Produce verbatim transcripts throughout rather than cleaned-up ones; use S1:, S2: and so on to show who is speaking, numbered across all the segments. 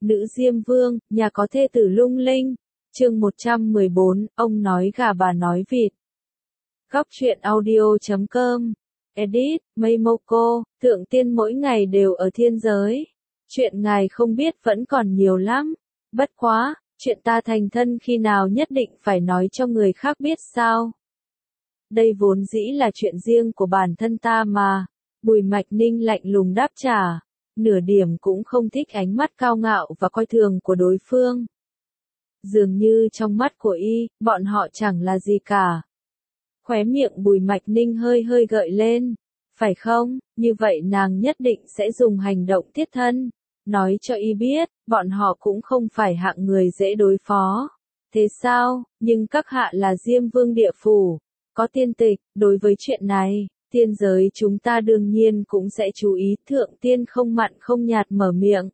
S1: Nữ Diêm Vương, nhà có thê tử lung linh. Chương một trăm mười bốn, ông nói gà bà nói vịt. Góc truyện audio chấm com. Edit, Mây Moko, Thượng Tiên mỗi ngày đều ở thiên giới. Chuyện ngài không biết vẫn còn nhiều lắm. Bất quá, chuyện ta thành thân khi nào nhất định phải nói cho người khác biết sao? Đây vốn dĩ là chuyện riêng của bản thân ta mà. Bùi Mạch Ninh lạnh lùng đáp trả. Nửa điểm cũng không thích ánh mắt cao ngạo và coi thường của đối phương. Dường như trong mắt của y, bọn họ chẳng là gì cả. Khóe miệng Bùi Mạch Ninh hơi hơi gợi lên. Phải không, như vậy nàng nhất định sẽ dùng hành động thiết thân. Nói cho y biết, bọn họ cũng không phải hạng người dễ đối phó. Thế sao, nhưng các hạ là Diêm Vương địa phủ. Có tiên tịch, đối với chuyện này, tiên giới chúng ta đương nhiên cũng sẽ chú ý. Thượng Tiên không mặn không nhạt mở miệng.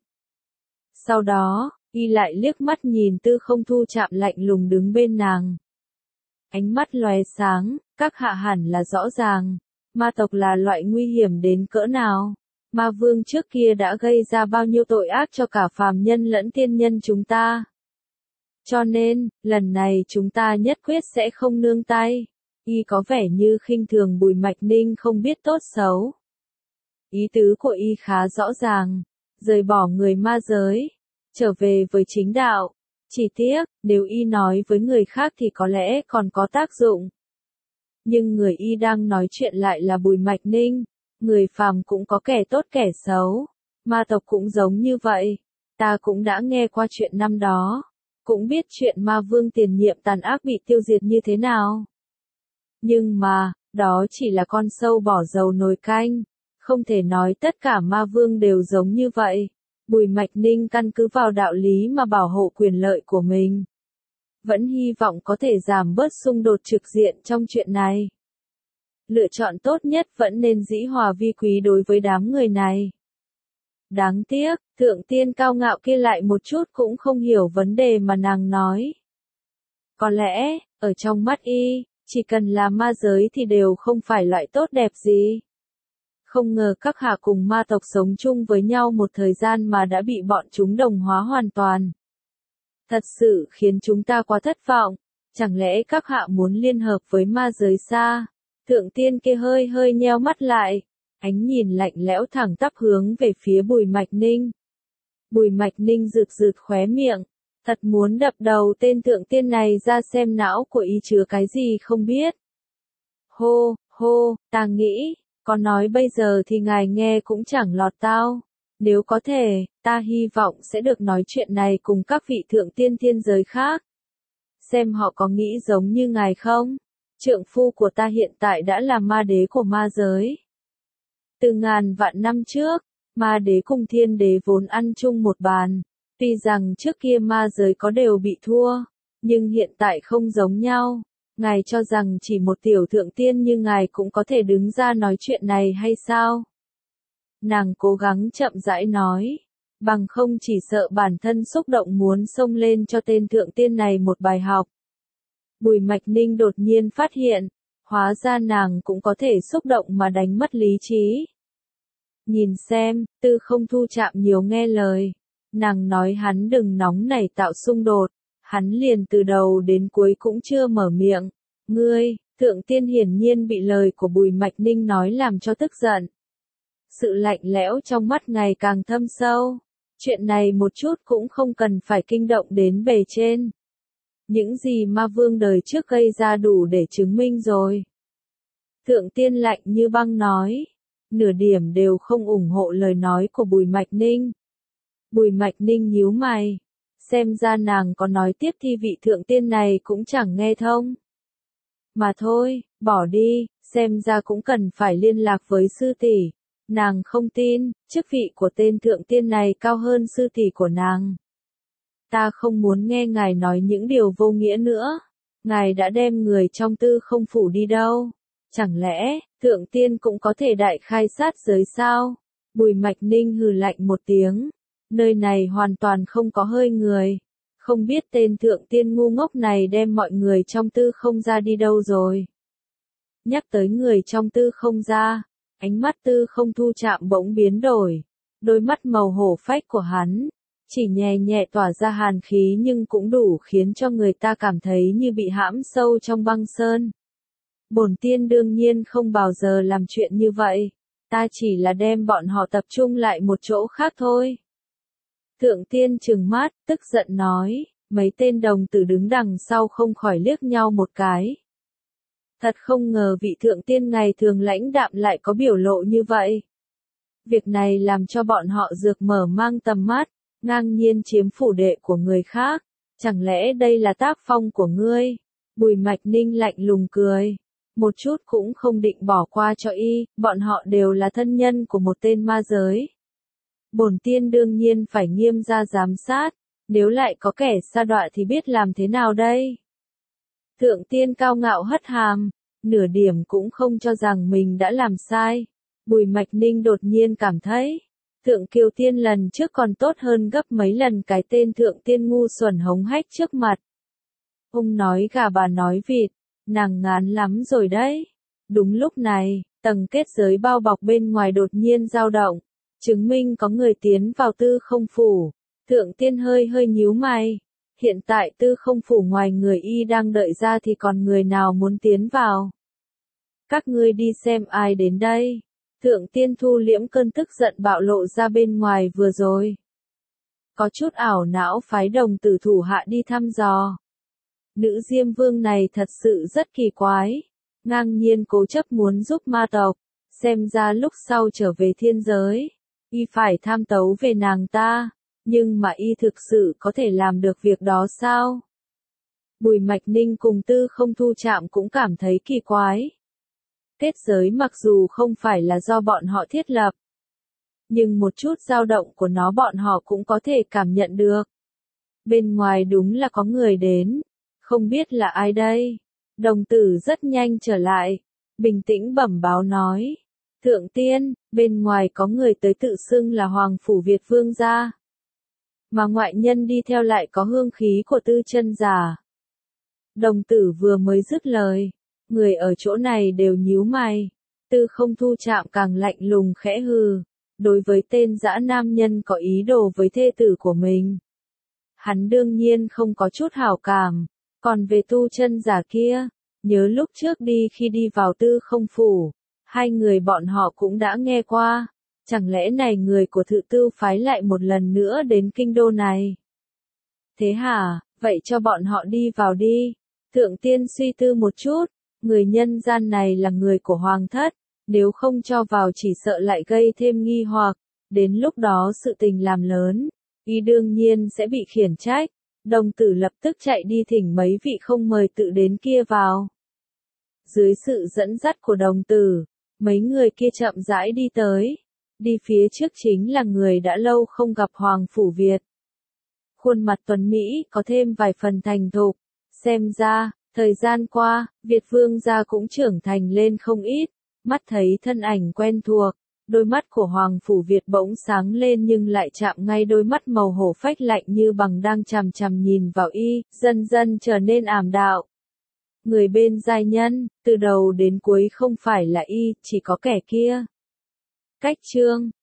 S1: Sau đó, y lại liếc mắt nhìn Tư Không Thu chạm lạnh lùng đứng bên nàng. Ánh mắt lóe sáng, các hạ hẳn là rõ ràng. Ma tộc là loại nguy hiểm đến cỡ nào. Ma vương trước kia đã gây ra bao nhiêu tội ác cho cả phàm nhân lẫn tiên nhân chúng ta. Cho nên, lần này chúng ta nhất quyết sẽ không nương tay. Y có vẻ như khinh thường Bùi Mạch Ninh không biết tốt xấu. Ý tứ của y khá rõ ràng. Rời bỏ người ma giới. Trở về với chính đạo. Chỉ tiếc, nếu y nói với người khác thì có lẽ còn có tác dụng. Nhưng người y đang nói chuyện lại là Bùi Mạch Ninh. Người phàm cũng có kẻ tốt kẻ xấu. Ma tộc cũng giống như vậy. Ta cũng đã nghe qua chuyện năm đó. Cũng biết chuyện ma vương tiền nhiệm tàn ác bị tiêu diệt như thế nào. Nhưng mà, đó chỉ là con sâu bỏ dầu nồi canh. Không thể nói tất cả ma vương đều giống như vậy. Bùi Mạch Ninh căn cứ vào đạo lý mà bảo hộ quyền lợi của mình. Vẫn hy vọng có thể giảm bớt xung đột trực diện trong chuyện này. Lựa chọn tốt nhất vẫn nên dĩ hòa vi quý đối với đám người này. Đáng tiếc, Thượng Tiên cao ngạo kia lại một chút cũng không hiểu vấn đề mà nàng nói. Có lẽ, ở trong mắt y, chỉ cần là ma giới thì đều không phải loại tốt đẹp gì. Không ngờ các hạ cùng ma tộc sống chung với nhau một thời gian mà đã bị bọn chúng đồng hóa hoàn toàn. Thật sự khiến chúng ta quá thất vọng. Chẳng lẽ các hạ muốn liên hợp với ma giới xa? Thượng Tiên kia hơi hơi nheo mắt lại. Ánh nhìn lạnh lẽo thẳng tắp hướng về phía Bùi Mạch Ninh. Bùi Mạch Ninh rực rực khóe miệng. Thật muốn đập đầu tên Thượng Tiên này ra xem não của y chứa cái gì không biết. Hô, hô, ta nghĩ, có nói bây giờ thì ngài nghe cũng chẳng lọt tao. Nếu có thể, ta hy vọng sẽ được nói chuyện này cùng các vị Thượng Tiên thiên giới khác. Xem họ có nghĩ giống như ngài không? Trượng phu của ta hiện tại đã là ma đế của ma giới. Từ ngàn vạn năm trước, ma đế cùng thiên đế vốn ăn chung một bàn. Tuy rằng trước kia ma giới có đều bị thua, nhưng hiện tại không giống nhau. Ngài cho rằng chỉ một tiểu thượng tiên như ngài cũng có thể đứng ra nói chuyện này hay sao? Nàng cố gắng chậm rãi nói, bằng không chỉ sợ bản thân xúc động muốn xông lên cho tên thượng tiên này một bài học. Bùi Mạch Ninh đột nhiên phát hiện, hóa ra nàng cũng có thể xúc động mà đánh mất lý trí. Nhìn xem, Tư Không Thu chạm nhiều nghe lời. Nàng nói hắn đừng nóng nảy tạo xung đột. Hắn liền từ đầu đến cuối cũng chưa mở miệng. Ngươi, Thượng Tiên hiển nhiên bị lời của Bùi Mạch Ninh nói làm cho tức giận. Sự lạnh lẽo trong mắt ngày càng thâm sâu. Chuyện này một chút cũng không cần phải kinh động đến bề trên. Những gì ma vương đời trước gây ra đủ để chứng minh rồi. Thượng Tiên lạnh như băng nói. Nửa điểm đều không ủng hộ lời nói của Bùi Mạch Ninh. Bùi Mạch Ninh nhíu mày. Xem ra nàng có nói tiếp thì vị Thượng Tiên này cũng chẳng nghe thông. Mà thôi, bỏ đi, xem ra cũng cần phải liên lạc với sư tỷ. Nàng không tin, chức vị của tên Thượng Tiên này cao hơn sư tỷ của nàng. Ta không muốn nghe ngài nói những điều vô nghĩa nữa. Ngài đã đem người trong Tư Không phủ đi đâu? Chẳng lẽ, Thượng Tiên cũng có thể đại khai sát giới sao? Bùi Mạch Ninh hừ lạnh một tiếng. Nơi này hoàn toàn không có hơi người. Không biết tên Thượng Tiên ngu ngốc này đem mọi người trong Tư Không ra đi đâu rồi. Nhắc tới người trong Tư Không ra, ánh mắt Tư Không Thu chạm bỗng biến đổi. Đôi mắt màu hổ phách của hắn, chỉ nhẹ nhẹ tỏa ra hàn khí nhưng cũng đủ khiến cho người ta cảm thấy như bị hãm sâu trong băng sơn. Bổn tiên đương nhiên không bao giờ làm chuyện như vậy, ta chỉ là đem bọn họ tập trung lại một chỗ khác thôi. Thượng tiên trừng mắt, tức giận nói, mấy tên đồng tử đứng đằng sau không khỏi liếc nhau một cái. Thật không ngờ vị thượng tiên ngày thường lãnh đạm lại có biểu lộ như vậy. Việc này làm cho bọn họ dược mở mang tầm mắt, ngang nhiên chiếm phủ đệ của người khác. Chẳng lẽ đây là tác phong của ngươi? Bùi Mạch Ninh lạnh lùng cười. Một chút cũng không định bỏ qua cho y, bọn họ đều là thân nhân của một tên ma giới. Bổn tiên đương nhiên phải nghiêm ra giám sát, nếu lại có kẻ sa đọa thì biết làm thế nào đây? Thượng tiên cao ngạo hất hàm, nửa điểm cũng không cho rằng mình đã làm sai. Bùi Mạch Ninh đột nhiên cảm thấy, thượng kiều tiên lần trước còn tốt hơn gấp mấy lần cái tên thượng tiên ngu xuẩn hống hách trước mặt. Ông nói gà bà nói vịt, nàng ngán lắm rồi đấy. Đúng lúc này, tầng kết giới bao bọc bên ngoài đột nhiên dao động, chứng minh có người tiến vào tư không phủ. Thượng tiên hơi hơi nhíu mày. Hiện tại tư không phủ ngoài người y đang đợi ra thì còn người nào muốn tiến vào. Các ngươi đi xem ai đến đây. Thượng tiên thu liễm cơn tức giận bạo lộ ra bên ngoài vừa rồi. Có chút ảo não phái đồng tử thủ hạ đi thăm dò. Nữ Diêm Vương này thật sự rất kỳ quái. Ngang nhiên cố chấp muốn giúp ma tộc. Xem ra lúc sau trở về thiên giới, y phải tham tấu về nàng ta. Nhưng mà y thực sự có thể làm được việc đó sao? Bùi Mạch Ninh cùng tư không thu chạm cũng cảm thấy kỳ quái. Kết giới mặc dù không phải là do bọn họ thiết lập, nhưng một chút dao động của nó bọn họ cũng có thể cảm nhận được. Bên ngoài đúng là có người đến, không biết là ai đây. Đồng tử rất nhanh trở lại, bình tĩnh bẩm báo nói. Thượng tiên, bên ngoài có người tới tự xưng là Hoàng Phủ Việt Vương gia. Mà ngoại nhân đi theo lại có hương khí của tư chân giả. Đồng tử vừa mới dứt lời, người ở chỗ này đều nhíu mày. Tư không thu chạm càng lạnh lùng khẽ hừ. Đối với tên dã nam nhân có ý đồ với thê tử của mình, hắn đương nhiên không có chút hảo cảm. Còn về tu chân giả kia, nhớ lúc trước đi khi đi vào tư không phủ, hai người bọn họ cũng đã nghe qua. Chẳng lẽ này người của Thự Tư phái lại một lần nữa đến kinh đô này? Thế hả, vậy cho bọn họ đi vào đi. Thượng tiên suy tư một chút, người nhân gian này là người của hoàng thất, nếu không cho vào chỉ sợ lại gây thêm nghi hoặc, đến lúc đó sự tình làm lớn, y đương nhiên sẽ bị khiển trách. Đồng tử lập tức chạy đi thỉnh mấy vị không mời tự đến kia vào. Dưới sự dẫn dắt của đồng tử, mấy người kia chậm rãi đi tới. Đi phía trước chính là người đã lâu không gặp Hoàng Phủ Việt. Khuôn mặt tuấn Mỹ có thêm vài phần thành thục. Xem ra, thời gian qua, Việt Vương gia cũng trưởng thành lên không ít. Mắt thấy thân ảnh quen thuộc, đôi mắt của Hoàng Phủ Việt bỗng sáng lên nhưng lại chạm ngay đôi mắt màu hổ phách lạnh như bằng đang chằm chằm nhìn vào y, dần dần trở nên ảm đạm. Người bên giai nhân, từ đầu đến cuối không phải là y, chỉ có kẻ kia. Cách chương